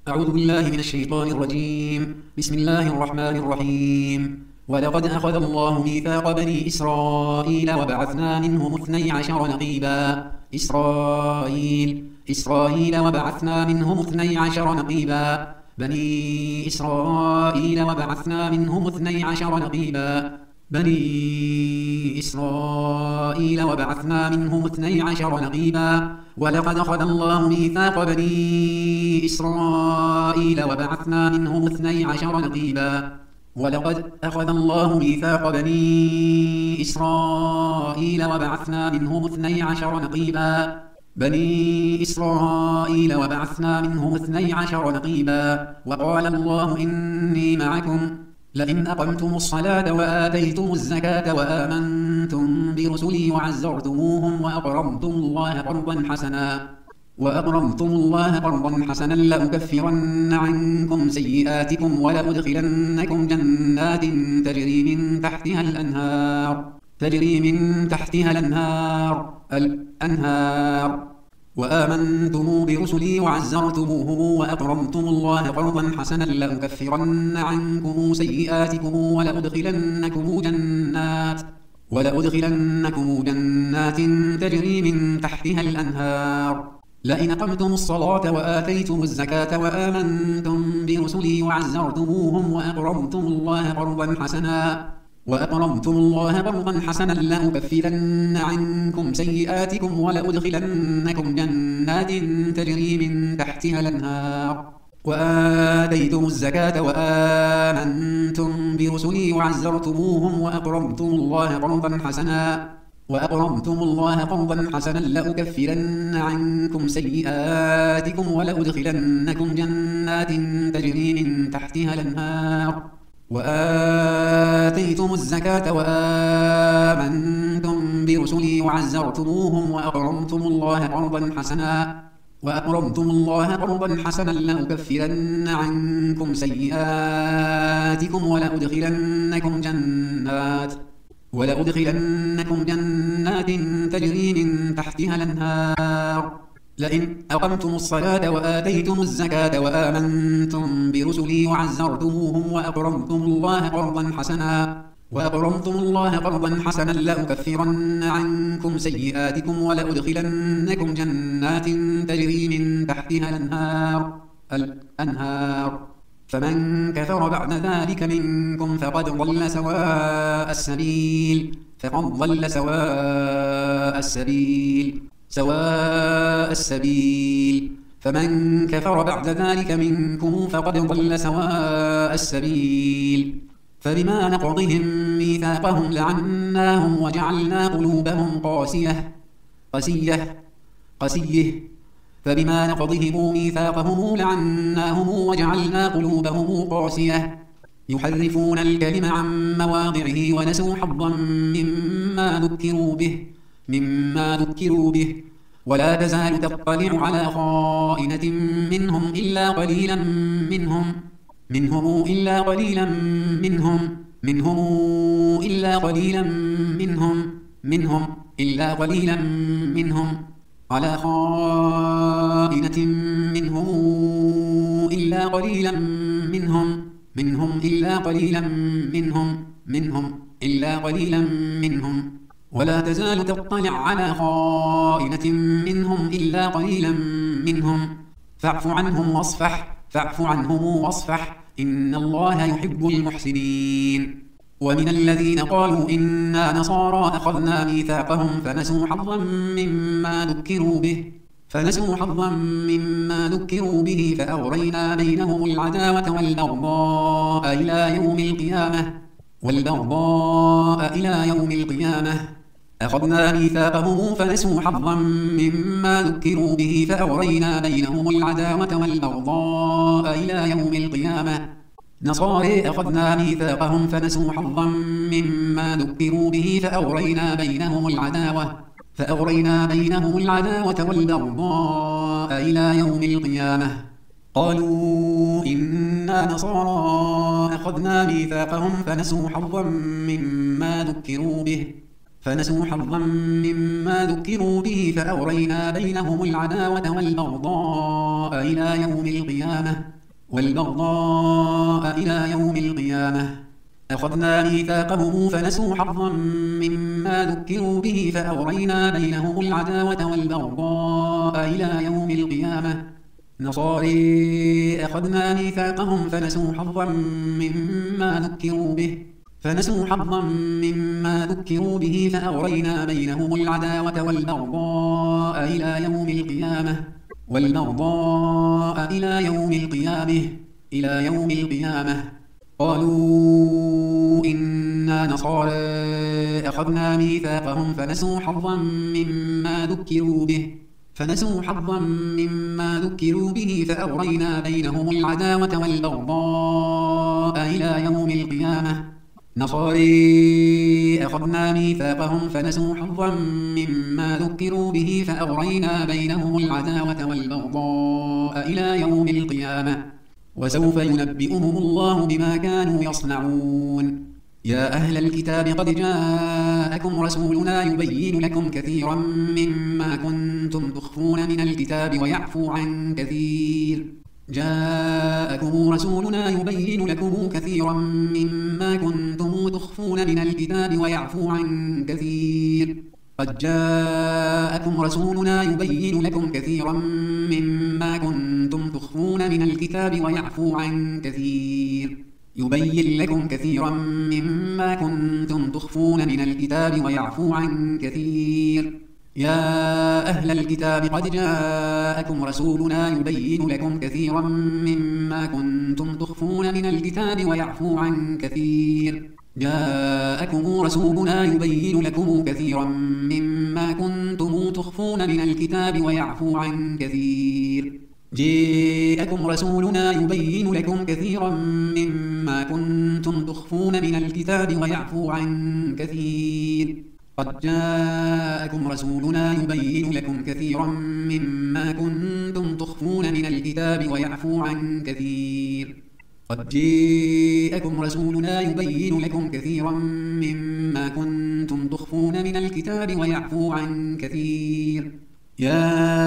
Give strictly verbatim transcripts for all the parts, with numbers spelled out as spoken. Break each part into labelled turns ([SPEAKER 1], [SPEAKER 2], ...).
[SPEAKER 1] أعوذ بالله من الشيطان الرجيم. بسم الله الرحمن الرحيم. ولقد أخذ الله ميثاق بني إسرائيل وبعثنا منهم اثني عشر نقيبا إسرائيل إسرائيل وبعثنا منهم اثني عشر نقيبا بني إسرائيل وبعثنا منهم اثني عشر نقيبا بني إسرائيل وبعثنا منهم اثني عشر نقيبا ولقد أخذ الله ميثاق بني إسرائيل وبعثنا منهم اثني عشر نقيبا ولقد أخذ الله ميثاق بني إسرائيل وبعثنا منهم اثني عشر نقيبا بني إسرائيل وبعثنا منهم اثني عشر نقيبا وقال الله إني معكم لئن أقمتم الصلاة وآتيتم الزكاة وآمنتم برسلي وعزرتموهم وأقرضتم الله قرضا حسنا وأقرضتم الله قرضا حسنا لأكفرن عنكم سيئاتكم ولأدخلنكم جنات تجري من تحتها الأنهار تجري من تحتها الأنهار الأنهار وآمنتم برسلي وعزرتموهم وأقرضتم الله قرضا حسنا لأكفرن عنكم سيئاتكم ولأدخلنكم جنات ولأدخلنكم جنات تجري من تحتها الأنهار لئن أقمتم الصلاة وآتيتم الزكاة وآمنتم برسلي وعزرتموهم وأقرضتم الله قرضا حسنا وأقرضتم الله قرضا حسنا لأكفرن عنكم سيئاتكم ولأدخلنكم جنات تجري من تحتها الأنهار وآتيتم الزكاة وآمنتم برسلي وعزرتموهم وأقرضتم الله قرضا حسنا وأقرضتم الله قرضا حسنا لأكفرن عنكم سيئاتكم ولأدخلنكم جنات تجري من تحتها الأنهار وآتيتم الزكاة وآمنتم برسلي وعزرتموهم وأقرضتم الله قرضا حسنا وأقرضتم الله قرضا حسنا لأكفرن عنكم سيئاتكم ولأدخلنكم جنات ولأدخلنكم جنات تجري من تحتها الأنهار لئن أقمتم الصلاة وآتيتم الزكاة وآمنتم برسلي وعزرتموهم وأقرضتم الله قرضا حسنا وأقرضتم الله قرضا حسنا لأكفرن عنكم سيئاتكم ولأدخلنكم جنات تجري من تحتها الأنهار الأنهار فمن كفر بعد ذلك منكم فقد ضل سواء السبيل فقد ضل سواء السبيل سواء السبيل فمن كفر بعد ذلك منكم فقد ضل سواء السبيل فبما نقضهم ميثاقهم لعناهم وجعلنا قلوبهم قاسية قسية قسيه فبما نقضهم ميثاقهم لعناهم وجعلنا قلوبهم قاسية يحرفون الكلم عن مواضعه ونسوا حظا مما ذكروا به مما ذكروا به ولا تزال تطلع على خائنة منهم إلا قليلا منهم منهم إلا قليلا منهم منهم إلا قليلا منهم منهم إلا قليلا منهم على خائنة منهم إلا قليلا منهم منهم إلا قليلا منهم منهم إلا قليلا منهم ولا تزال تطلع على خائنة منهم إلا قليلا منهم فاعف عنهم واصفح فاعف عنهم واصفح إن الله يحب المحسنين ومن الذين قالوا إنا نصارى أخذنا ميثاقهم فنسوا حظا مما ذكروا به فنسوا حظا مما ذكروا به فأغرينا بينهم العداوة والبغضاء إلى يوم القيامة والبغضاء إلى يوم القيامة أخذنا ميثاقهم فنسوا حظا مما ذكروا به فأغرينا بينهم العداوة والبغضاء إلى يوم القيامة نصارى أخذنا ميثاقهم فنسوا حظا مما ذكروا به فأغرينا بينهم العداوة فأغرينا بينهم العداوة والبغضاء إلى يوم القيامة قالوا إنا نصارى أخذنا ميثاقهم فنسوا حظا مما ذكروا به فنسوا حظا مما ذكروا به فأغرينا بينهم العداوة والبغضاء إلى يوم القيامة والبغضاء إلى يوم القيامة. أخذنا ميثاقهم فنسوا حظا مما ذكروا به فأغرينا بينهم العداوة والبغضاء إلى يوم القيامة. نصاري أخذنا ميثاقهم فنسوا حظا مما ذكروا به فنسوا حظا مما ذكروا به فأغرينا بينهم العداوة والبغضاء إلى يوم القيامة والبغضاء إلى يوم القيامة إلى يوم القيامة. قالوا إنا نصارى أخذنا ميثاقهم فنسوا حظا مما ذكروا به فنسوا حظا مما ذكروا به فأغرينا بينهم العداوة والبغضاء إلى يوم القيامة. نصاري أخذنا ميثاقهم فنسوا حظا مما ذكروا به فأغرينا بينهم العداوة والبغضاء إلى يوم القيامة. وسوف ينبئهم الله بما كانوا يصنعون. يا أهل الكتاب قد جاءكم رسولنا يبين لكم كثيرا مما كنتم تخفون من الكتاب ويعفو عن كثير جاءكم رسولنا يبين لكم كثيرا مما كنتم تخفون من الكتاب ويعفو عن كثير قد جاءكم رسولنا يبين لكم كثيرا مما كنتم تخفون من الكتاب ويعفو عن كثير يبين لكم كثيرا مما كنتم تخفون من الكتاب ويعفو عن كثير. يا أهل الكتاب قد جاءكم رسولنا يبين لكم كثيرا مما كنتم تخفون من الكتاب ويعفو عن كثير جاءكم رسولنا يبين لكم كثيرا مما كنتم تخفون من الكتاب ويعفو عن كثير جاءكم رسولنا يبين لكم كثيرا مما كنتم تخفون من الكتاب ويعفو عن كثير قد جاءكم رسولنا يبين لكم كثيرا مما كنتم تخفون من الكتاب ويعفو عن كثير قد جاءكم رسولنا يبين لكم كثيرا مما كنتم تخفون من الكتاب ويعفو عن كثير. يا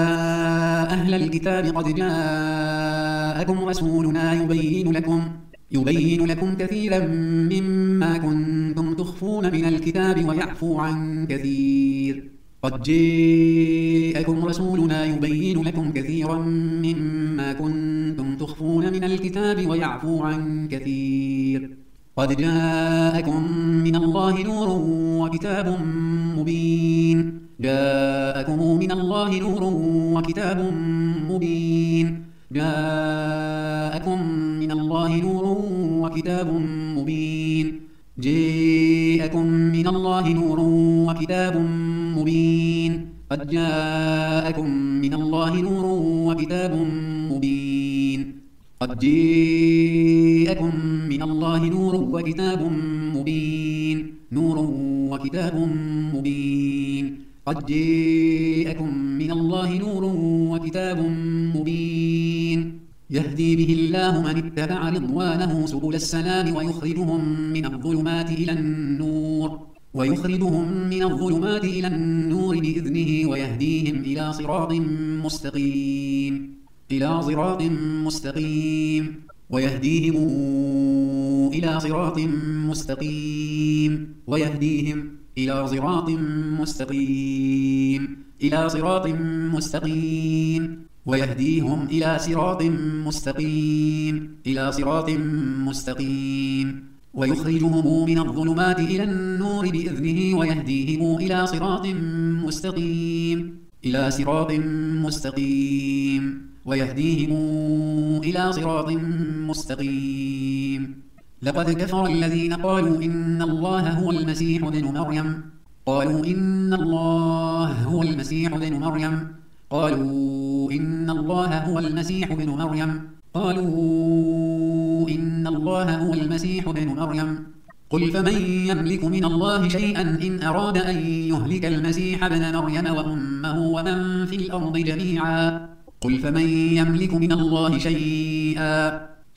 [SPEAKER 1] أهل الكتاب قد جاءكم رسولنا يبين لكم يبين لكم كثيرا مما كنتم تخفون من الكتاب ويعفو عن كثير قد جاءكم رسولنا يبين لكم كثيرا مما كنتم تخفون من الكتاب ويعفو عن كثير قد جاءكم من الله نور وكتاب مبين جاءكم من الله نور وكتاب مبين جاءكم من الله نور وكتاب مبين جاءكم من الله نور وكتاب مبين قد جاءكم من الله نور وكتاب مبين قد جاءكم من الله نور وكتاب مبين نور وكتاب مبين قد جاءكم من الله نور وكتاب مبين يهدي به الله من اتبع رضوانه سبل السلام ويخرجهم من الظلمات إلى النور ويخرجهم من الظلمات إلى النور بإذنه ويهديهم إلى صراط مستقيم إلى صراط مستقيم ويهديهم إلى صراط مستقيم ويهديهم إلى صراط مستقيم إلى صراط مستقيم ويهديهم إلى صراط مستقيم إلى صراط مستقيم ويخرجهم من الظلمات إلى النور بإذنه ويهديهم إلى صراط مستقيم إلى صراط مستقيم ويهديهم إلى صراط مستقيم. لقد كفر الذين قالوا إن الله هو المسيح ابن مريم قالوا إن الله هو المسيح ابن مريم قالوا إن الله هو المسيح ابن مريم قالوا إن الله هو المسيح ابن مريم قل فمن يملك من الله شيئا إن أراد أن يهلك المسيح ابن مريم وأمه ومن في الأرض جميعا قل فمن يملك من الله شيئا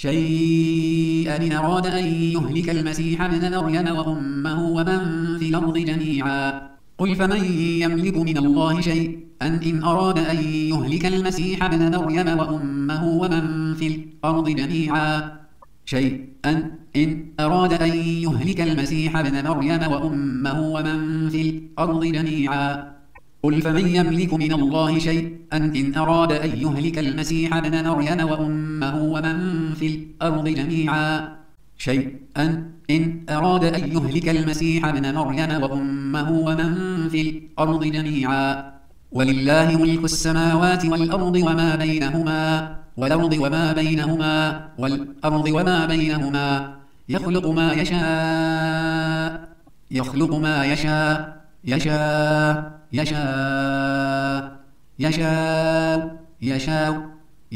[SPEAKER 1] شيئا إن أراد أن يهلك المسيح ابن مريم وأمه ومن في الأرض جميعا قل فمن يملك من الله شيئا إن أراد أن يهلك المسيح ابن مريم وأمه ومن في الأرض جميعا شيئا إن أراد أن يهلك المسيح ابن مريم وأمه ومن في الأرض جميعا قل فمن يملك من الله شيئا إن أراد أن يهلك المسيح ابن مريم وأمه ومن في الأرض جميعا شيئا إن أراد أن يهلك المسيح ابن مريم وأمه ومن في الأرض جميعا ولله ملك السماوات والأرض وما بينهما والأرض وما بينهما والأرض وما بينهما يخلق ما يشاء يخلق ما يشاء يشاء يشاء يشاء يشاء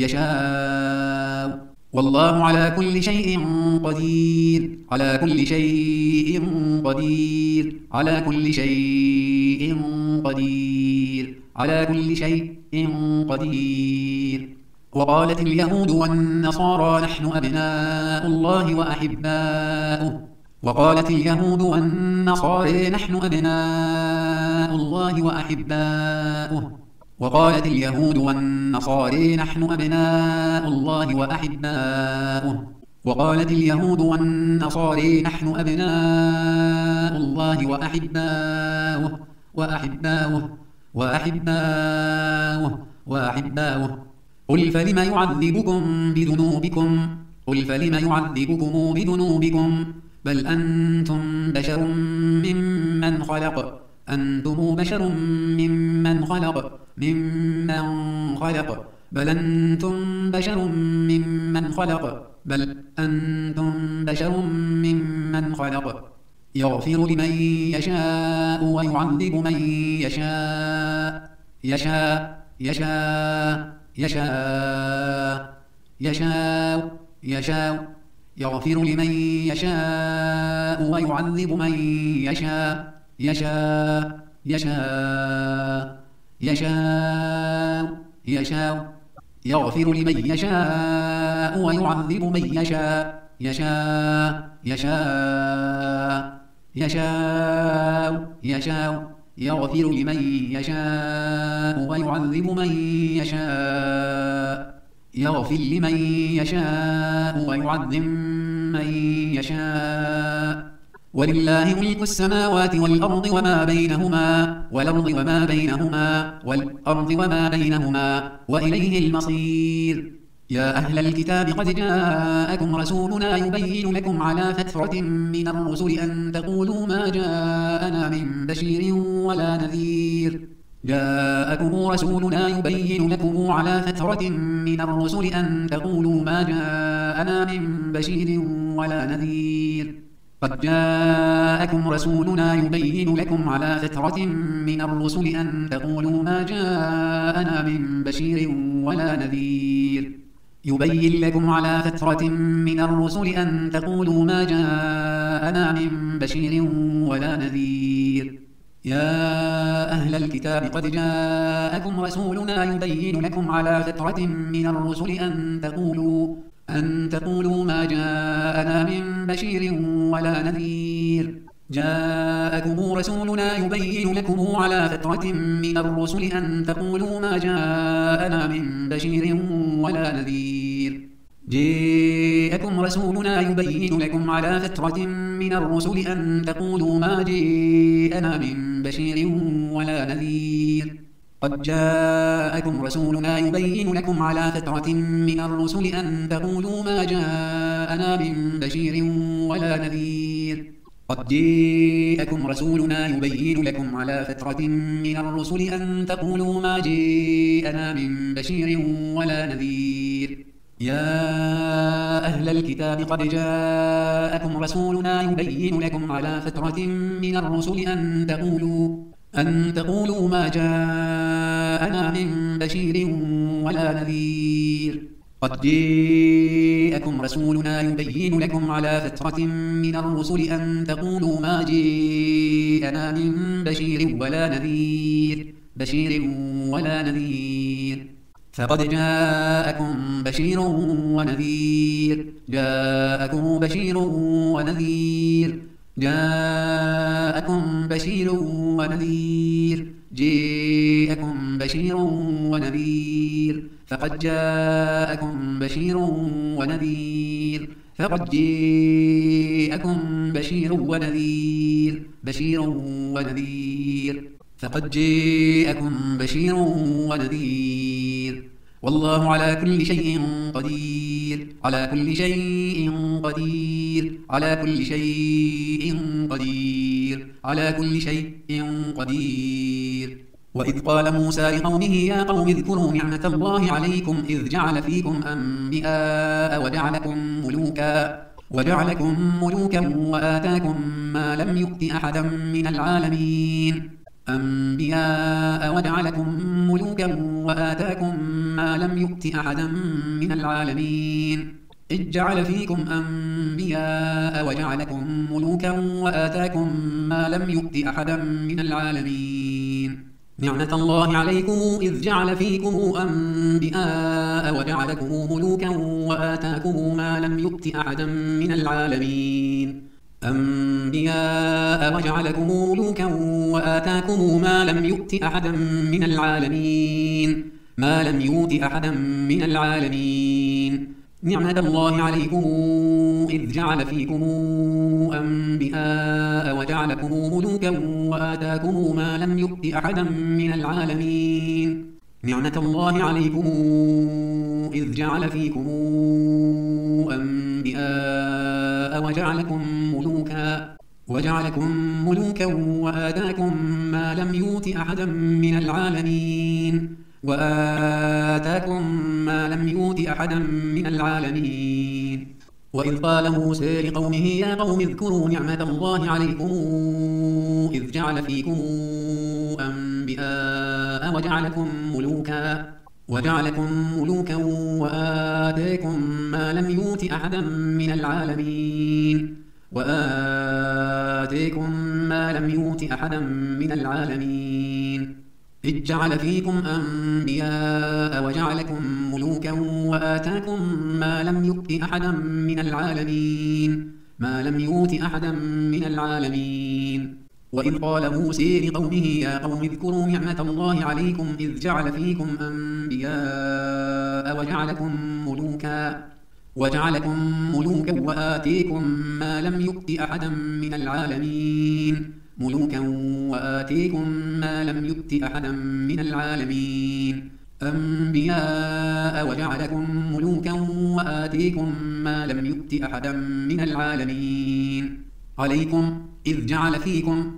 [SPEAKER 1] يشاء والله على كل شيء قدير على كل شيء قدير على كل شيء قدير على كل شيء قدير وقالت اليهود والنصارى نحن أبناء الله وأحباؤه وقالت اليهود والنصارى نحن أبناء الله وأحباؤه وقالت اليهود والنصارى نحن أبناء الله وأحباؤه وقالت اليهود والنصارى نحن أبناء الله وأحباؤه وأحباؤه وأحباؤه وأحباؤه قل فلم يعذبكم بذنوبكم قل فلم يعذبكم بذنوبكم بل أنتم بشر ممن خلق أنتم بشر ممن خلق ممن خلق بل أنتم بشر ممن خلق بل أنتم بشر ممن خلق يغفر لمن يشاء ويعذب من يشاء يشاء يشاء يشاء يشاء يشاء يغفر لمن يشاء ويعذب من يشاء يشاء يشاء يشاء يشاء يغفر لمن يشاء ويعذب من يشاء يشاء يشاء يشاء يشاء يغفر لمن يشاء ويعذب من يشاء يغفر لمن يشاء ويعذب من يشاء ولله ملك السماوات والأرض وما بينهما والأرض وما بينهما والأرض وما بينهما وإليه المصير يا أهل الكتاب قد جاءكم رسولنا يبين لكم على فترة من الرسل أن تقولوا ما جاءنا من بشير ولا نذير جاءكم رسولنا يبين لكم على فترة من الرسل أن تقولوا ما جاءنا من بشير ولا نذير قد جاءكم رسولنا يبين لكم على فترة من الرسل أن تقولوا ما جاءنا من بشير ولا نذير يبين لكم على فترة من الرسل أن تقولوا ما جاءنا من بشير ولا نذير يا أهل الكتاب قد جاءكم رسولنا يبين لكم على فترة من الرسل أن تقولوا أن تقولوا ما جاءنا من بشير ولا نذير جاءكم رسولنا يبين لكم على فترة من الرسل أن تقولوا ما جاءنا من بشير ولا نذير جاءكم رسولنا يبين لكم على فترة من الرسل أن تقولوا ما جاءنا من بشير ولا نذير قد جاءكم رسولنا يبين لكم على فترة من الرسل أن تقولوا ما جاءنا من بشير ولا نذير قد جاءكم رسولنا يبين لكم على فترة من الرسل أن تقولوا ما جاءنا من بشير ولا نذير يا أهل الكتاب قد جاءكم رسولنا يبين لكم على فترة من الرسل أن تقولوا أن تقولوا ما جاءنا من بشير ولا نذير قد جاءكم رسولنا يبين لكم على فترة من الرسل أن تقولوا ما جاءنا من بشير ولا نذير بشير ولا نذير فقد جاءكم بشير ونذير جاءكم بشير ونذير جاءكم بشير ونذير جاءكم بشير ونذير فقد جاءكم بشير ونذير فقد جاءكم بشير ونذير بشير ونذير فقد جاءكم بشير ونذير والله على كل شيء قدير على كل شيء قدير على كل شيء قدير على كل شيء قدير وإذ قال موسى لقومه يا قوم اذكروا نعمة الله عليكم إذ جعل فيكم أنبياء وجعلكم ملوكا وجعلكم ملوكا وآتاكم ما لم يؤت أحدا من العالمين أنبياء وجعلكم ملوكا وآتاكم ما لم يؤت أحدا من العالمين إذ جعل فيكم أنبياء وجعلكم ملوكا وآتاكم ما لم يؤت أحدا من العالمين نعمة الله عليكم إذ جعل فيكم أنبياء وجعلكم ملوكا وآتاكم ما لم يؤت أحدا من العالمين أنبياء وجعلكم ملوكا وآتاكم ما لم يؤت أحدا من العالمين ما لم يؤت أحدا من العالمين نعمة الله عليكم إذ جعل فيكم أنبياء وجعلكم ملوكا وآتاكم ما لم يؤت أحدا من العالمين نعمة الله عليكم إذ جعل فيكم أنبياء وجعلكم ملوكا وجعلكم ملوكا وآتاكم ما لم يؤت أحدا من العالمين وآتاكم ما لم يؤت أحدا من العالمين وإذ قال موسى لقومه يا قوم اذكروا نعمة الله عليكم إذ جعل فيكم أنبياء وجعلكم ملوكا وجعلكم ملوكا وآتاكم ما لم يؤت أحدا من العالمين وآتاكم ما لم يؤت أحدا من العالمين إذ جعل فيكم أنبياء وجعلكم ملوكا وآتاكم ما لم يؤت أحدا من العالمين ما لم يؤت أحدا من العالمين وإذ قال موسى لقومه يا قوم اذكروا نعمة الله عليكم إذ جعل فيكم أنبياء وجعلكم ملوكا وجعلكم ملوكا وآتيكم ما لم يؤت أحدا من العالمين ملوكا وآتيكم ما لم يؤت أحدا من العالمين أنبياء وجعلكم ملوكا وآتيكم ما لم يؤت أحدا من العالمين عليكم إذ جعل فيكم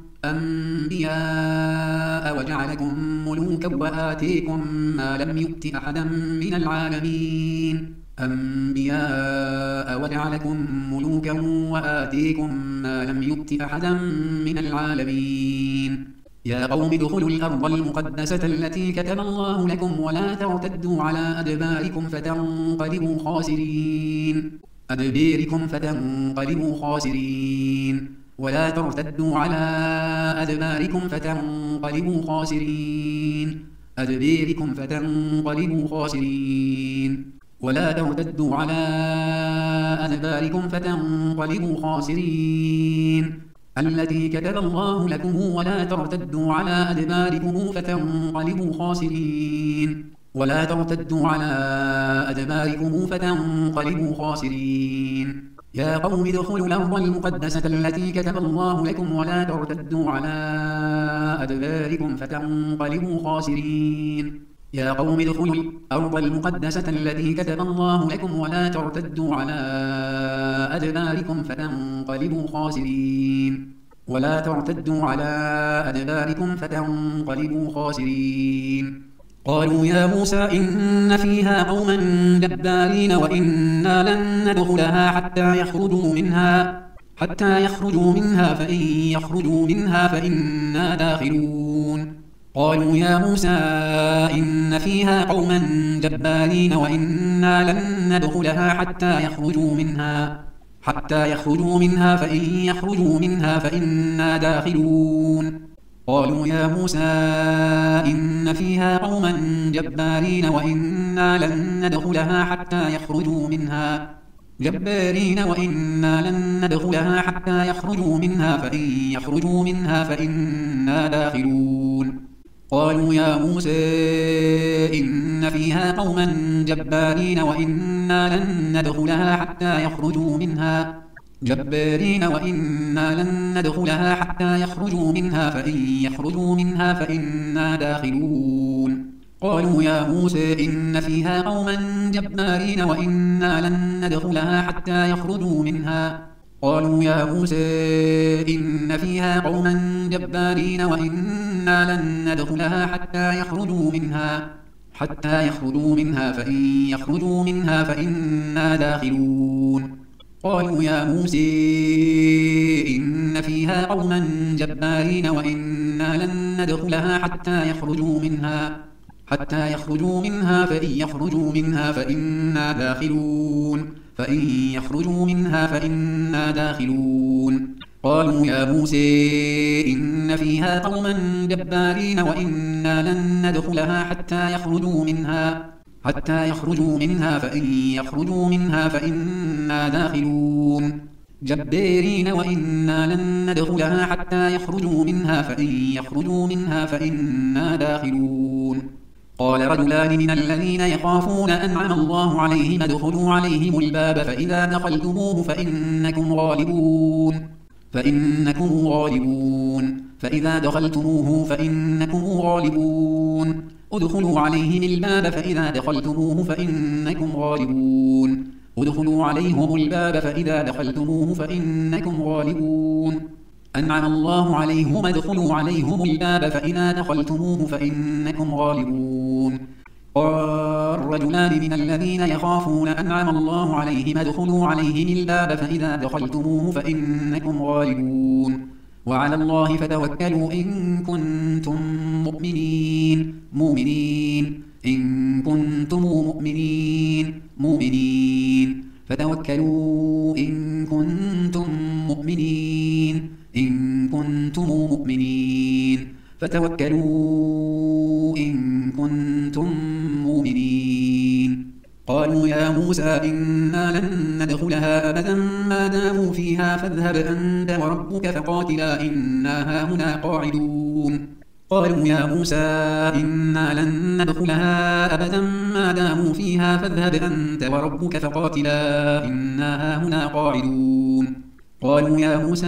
[SPEAKER 1] أنبياء وجعلكم ملوكا وآتيكم ما لم يؤت أحدا من العالمين أنبياء وجعلكم ملوكا وآتيكم ما لم يؤت أحدا من العالمين يا قوم ادخلوا الأرض المقدسة التي كتب الله لكم ولا ترتدوا على أدباركم فتنقلبوا خاسرين أدباركم فتنقلبوا خاسرين ولا ترتدوا على أدباركم فتنقلبوا خاسرين أدباركم فتنقلبوا خاسرين ولا ترتدوا على أدباركم فتنقلبوا خاسرين التي كتب الله لكم ولا ترتدوا على أدباركم فتنقلبوا خاسرين ولا ترتدوا على أدباركم فتنقلبوا خاسرين يا قوم ادخلوا الأرض المقدسة التي كتب الله لكم ولا ترتدوا على أدباركم فتنقلبوا خاسرين يا قوم ادخلوا الأرض المقدسة التي كتب الله لكم ولا ترتدوا على أدباركم فتنقلبوا خاسرين ولا ترتدوا على أدباركم فتنقلبوا خاسرين قالوا يا موسى إن فيها قوما جبارين وإنا لن ندخلها حتى يخرجوا منها حتى يخرجوا منها فإن يخرجوا منها فإنا داخلون قالوا يا موسى إن فيها قوما جبارين وإنا لن ندخلها حتى يخرجوا منها حتى يخرجوا منها فإن يخرجوا منها فإنا داخلون قالوا يا موسى إن فيها قوما جبارين وإنا لن ندخلها حتى يخرجوا منها جبارين وإنا لن ندخلها حتى يخرجوا منها فإن يخرجوا منها فإنا داخلون قالوا يا موسى إن فيها قوما جبارين وإنا لن ندخلها حتى يخرجوا منها جبارين وإنا لن ندخلها حتى يخرجوا منها فإن يخرجوا منها فإنا داخلون قالوا يا موسى إن فيها قوما جبارين وإنا لن ندخلها حتى يخرجوا منها قالوا يا موسى إن فيها قوما جبارين وإنا لن ندخلها حتى يخرجوا منها حتى يخرجوا منها فإن يخرجوا منها فإنا داخلون قالوا يا موسى إن فيها قوما جبارين وإنا لن ندخلها حتى يخرجوا منها حتى يخرجوا منها فإن يخرجوا منها فإنا داخلون فإن يخرجوا منها فإنا داخلون قالوا يا موسى إن فيها قوما جبارين وإنا لن ندخلها حتى يخرجوا منها حتى يخرجوا منها فإن يخرجوا منها فإنا داخلون جبارين وإنا لن ندخلها حتى يخرجوا منها فإن يخرجوا منها فإنا داخلون قال رجلان من الذين يخافون أنعم الله عليهم ادخلوا عليهم الباب فإذا دخلتموه فإنكم غالبون فإنكم غالبون فإذا دخلتموه فإنكم غالبون ادخلوا عليهم الباب فإذا دخلتموه فإنكم غالبون ادخلوا عليهم الباب فإذا دخلتموه فإنكم غالبون أنعم الله عليهم ادخلوا عليهم الباب فإذا دخلتموه فإنكم غالبون قال رجلان من الذين يخافون أنعم الله عليهم ادخلوا عليهم الباب فإذا دخلتموه فإنكم غالبون وعلى الله فتوكلوا إن كنتم مؤمنين مؤمنين إن كنتم مؤمنين مؤمنين فتوكلوا إن كنتم مؤمنين إن كنتم مؤمنين فتوكلوا إن كنتم مؤمنين قالوا يا موسى إنا لن ندخلها أبدا ما داموا فيها فاذهب أنت وربك فقاتلا إنا هاهنا قاعدون قالوا يا موسى إنا لن ندخلها أبدا ما داموا فيها فاذهب أنت وربك فقاتلا إنا هاهنا قاعدون قالوا يا موسى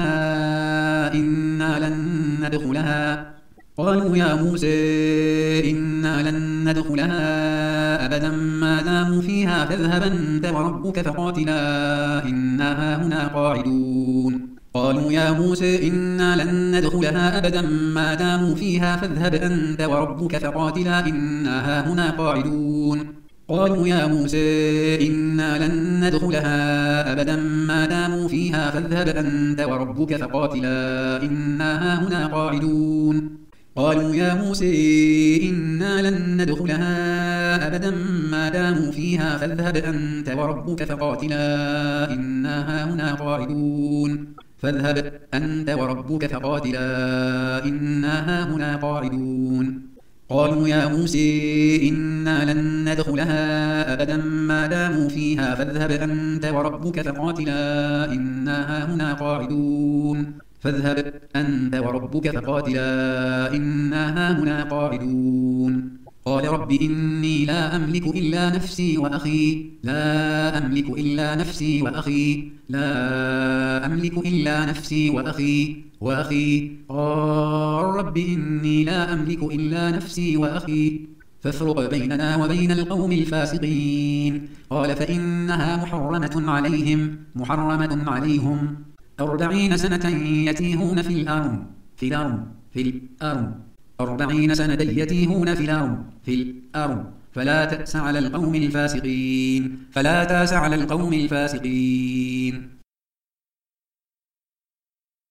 [SPEAKER 1] إنا لن ندخلها قالوا يا موسى إنا لن ندخلها أبدا ما داموا فيها فاذهب أنت وربك فقاتلا إنا هاهنا قاعدون قالوا يا موسى إنا لن ندخلها أبدا ما داموا فيها فاذهب أنت وربك فقاتلا إنا هاهنا قاعدون قالوا يا موسى إنا لن ندخلها أبدا ما داموا فيها فاذهب أنت وربك فقاتلا إنا هاهنا قاعدون قالوا يا موسى إنا لن ندخلها أبدا ما داموا فيها فاذهب أنت وربك فقاتلا إنا هاهنا قاعدون فاذهب أنت وربك فقاتلا إنا هاهنا قاعدون قالوا يا موسى إنا لن ندخلها أبدا ما داموا فيها فاذهب أنت وربك فقاتلا إنا هاهنا قاعدون فاذهب أنت وربك فقاتلا إنا هاهنا قاعدون قال رب إني لا أملك إلا نفسي وأخي لا أملك إلا نفسي وأخي لا أملك إلا نفسي وأخي وأخي قال رب إني لا أملك إلا نفسي وأخي فافرق بيننا وبين القوم الفاسقين قال فإنها محرمة عليهم محرمة عليهم أربعين سنة يتيهون في الأرض في الأرض في الأرض أربعين سنة يتيهون في الأرض في الأرض فلا تأس على القوم الفاسقين فلا تأس على القوم الفاسقين